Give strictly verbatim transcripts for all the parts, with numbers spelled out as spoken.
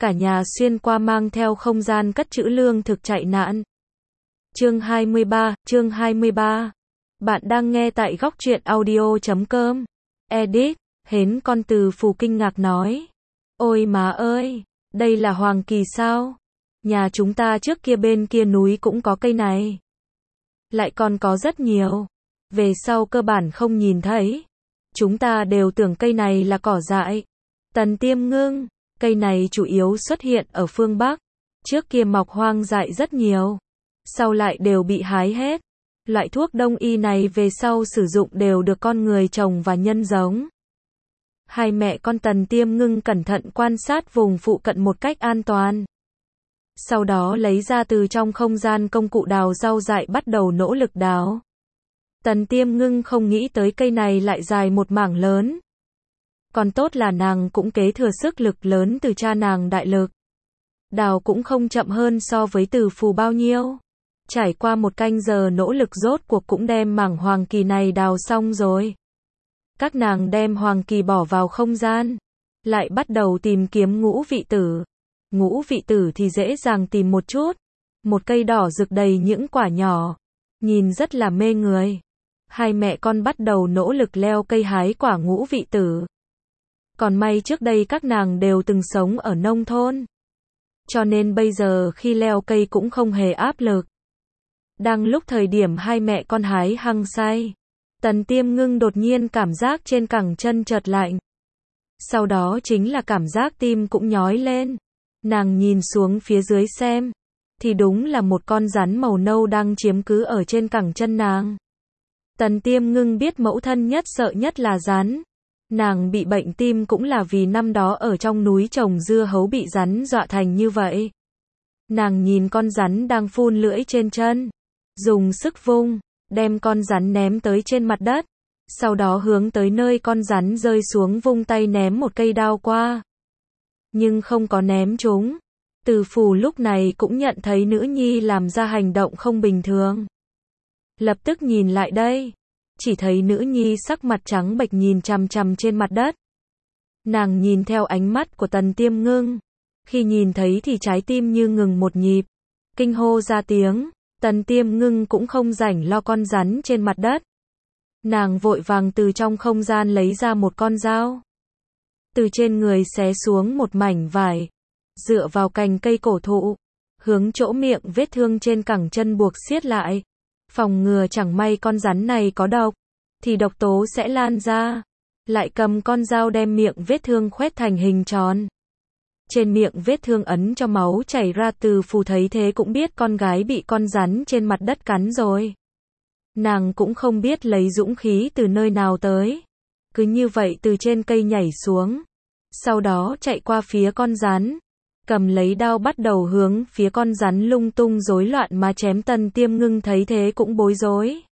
cả nhà xuyên qua mang theo không gian cất trữ lương thực chạy nạn. Chương hai mươi ba, chương hai mươi ba. Bạn đang nghe tại góc truyện audio chấm com. Edit, hến con Từ Phù kinh ngạc nói. Ôi má ơi, đây là hoàng kỳ sao? Nhà chúng ta trước kia bên kia núi cũng có cây này. Lại còn có rất nhiều. Về sau cơ bản không nhìn thấy. Chúng ta đều tưởng cây này là cỏ dại. Tần Tiêm Ngưng, cây này chủ yếu xuất hiện ở phương Bắc. Trước kia mọc hoang dại rất nhiều. Sau lại đều bị hái hết. Loại thuốc đông y này về sau sử dụng đều được con người trồng và nhân giống. Hai mẹ con Tần Tiêm Ngưng cẩn thận quan sát vùng phụ cận một cách an toàn. Sau đó lấy ra từ trong không gian công cụ đào rau dại bắt đầu nỗ lực đào. Tần Tiêm Ngưng không nghĩ tới cây này lại dài một mảng lớn. Còn tốt là nàng cũng kế thừa sức lực lớn từ cha nàng đại lực. Đào cũng không chậm hơn so với Từ Phù bao nhiêu. Trải qua một canh giờ nỗ lực rốt cuộc cũng đem mảng hoàng kỳ này đào xong rồi. Các nàng đem hoàng kỳ bỏ vào không gian. Lại bắt đầu tìm kiếm ngũ vị tử. Ngũ vị tử thì dễ dàng tìm một chút. Một cây đỏ rực đầy những quả nhỏ. Nhìn rất là mê người. Hai mẹ con bắt đầu nỗ lực leo cây hái quả ngũ vị tử. Còn may trước đây các nàng đều từng sống ở nông thôn. Cho nên bây giờ khi leo cây cũng không hề áp lực. Đang lúc thời điểm hai mẹ con hái hăng say. Tần Tiêm Ngưng đột nhiên cảm giác trên cẳng chân chợt lạnh. Sau đó chính là cảm giác tim cũng nhói lên. Nàng nhìn xuống phía dưới xem. Thì đúng là một con rắn màu nâu đang chiếm cứ ở trên cẳng chân nàng. Tần Tiêm Ngưng biết mẫu thân nhất sợ nhất là rắn. Nàng bị bệnh tim cũng là vì năm đó ở trong núi trồng dưa hấu bị rắn dọa thành như vậy. Nàng nhìn con rắn đang phun lưỡi trên chân. Dùng sức vung, đem con rắn ném tới trên mặt đất. Sau đó hướng tới nơi con rắn rơi xuống vung tay ném một cây đao qua. Nhưng không có ném trúng. Từ Phù lúc này cũng nhận thấy nữ nhi làm ra hành động không bình thường. Lập tức nhìn lại đây. Chỉ thấy nữ nhi sắc mặt trắng bệch nhìn chằm chằm trên mặt đất. Nàng nhìn theo ánh mắt của Tần Tiêm Ngưng. Khi nhìn thấy thì trái tim như ngừng một nhịp. Kinh hô ra tiếng. Tần Tiêm Ngưng cũng không rảnh lo con rắn trên mặt đất. Nàng vội vàng từ trong không gian lấy ra một con dao. Từ trên người xé xuống một mảnh vải. Dựa vào cành cây cổ thụ. Hướng chỗ miệng vết thương trên cẳng chân buộc siết lại. Phòng ngừa chẳng may con rắn này có độc. Thì độc tố sẽ lan ra. Lại cầm con dao đem miệng vết thương khoét thành hình tròn. Trên miệng vết thương ấn cho máu chảy ra. Từ Phù thấy thế cũng biết con gái bị con rắn trên mặt đất cắn rồi. Nàng cũng không biết lấy dũng khí từ nơi nào tới. Cứ như vậy từ trên cây nhảy xuống. Sau đó chạy qua phía con rắn. Cầm lấy đao bắt đầu hướng phía con rắn lung tung rối loạn mà chém. Tần Tiêm Ngưng thấy thế cũng bối rối.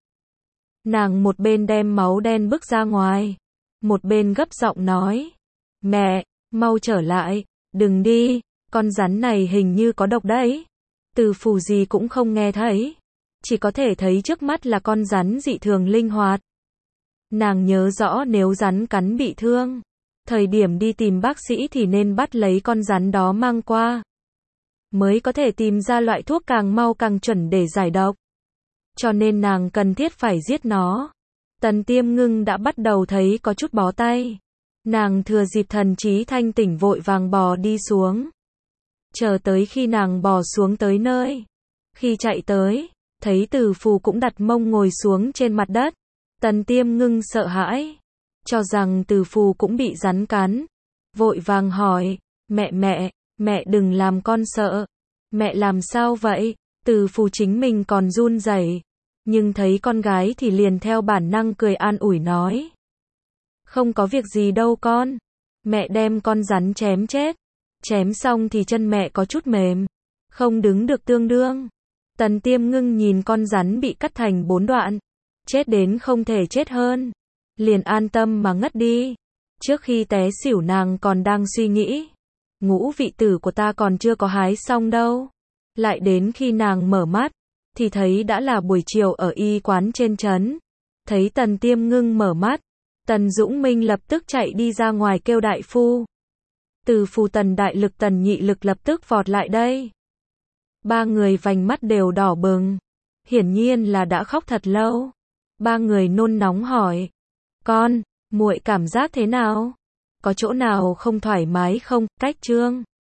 Nàng một bên đem máu đen bức ra ngoài. Một bên gấp giọng nói. Mẹ, mau trở lại. Đừng đi, con rắn này hình như có độc đấy. Từ Phù gì cũng không nghe thấy. Chỉ có thể thấy trước mắt là con rắn dị thường linh hoạt. Nàng nhớ rõ nếu rắn cắn bị thương. Thời điểm đi tìm bác sĩ thì nên bắt lấy con rắn đó mang qua. Mới có thể tìm ra loại thuốc càng mau càng chuẩn để giải độc. Cho nên nàng cần thiết phải giết nó. Tần Tiêm Ngưng đã bắt đầu thấy có chút bó tay. Nàng thừa dịp thần trí thanh tỉnh vội vàng bò đi xuống. Chờ tới khi nàng bò xuống tới nơi. Khi chạy tới, thấy Từ Phù cũng đặt mông ngồi xuống trên mặt đất. Tần Tiêm Ngưng sợ hãi. Cho rằng Từ Phù cũng bị rắn cắn. Vội vàng hỏi, mẹ mẹ, mẹ đừng làm con sợ. Mẹ làm sao vậy? Từ Phù chính mình còn run rẩy. Nhưng thấy con gái thì liền theo bản năng cười an ủi nói. Không có việc gì đâu con. Mẹ đem con rắn chém chết. Chém xong thì chân mẹ có chút mềm. Không đứng được tương đương. Tần Tiêm Ngưng nhìn con rắn bị cắt thành bốn đoạn. Chết đến không thể chết hơn. Liền an tâm mà ngất đi. Trước khi té xỉu nàng còn đang suy nghĩ. Ngũ vị tử của ta còn chưa có hái xong đâu. Lại đến khi nàng mở mắt. Thì thấy đã là buổi chiều ở y quán trên trấn. Thấy Tần Tiêm Ngưng mở mắt. Tần Dũng Minh lập tức chạy đi ra ngoài kêu đại phu. Từ phù tần đại lực tần nhị lực lập tức vọt lại đây. Ba người vành mắt đều đỏ bừng. Hiển nhiên là đã khóc thật lâu. Ba người nôn nóng hỏi. Con, muội cảm giác thế nào? Có chỗ nào không thoải mái không? Cách Trương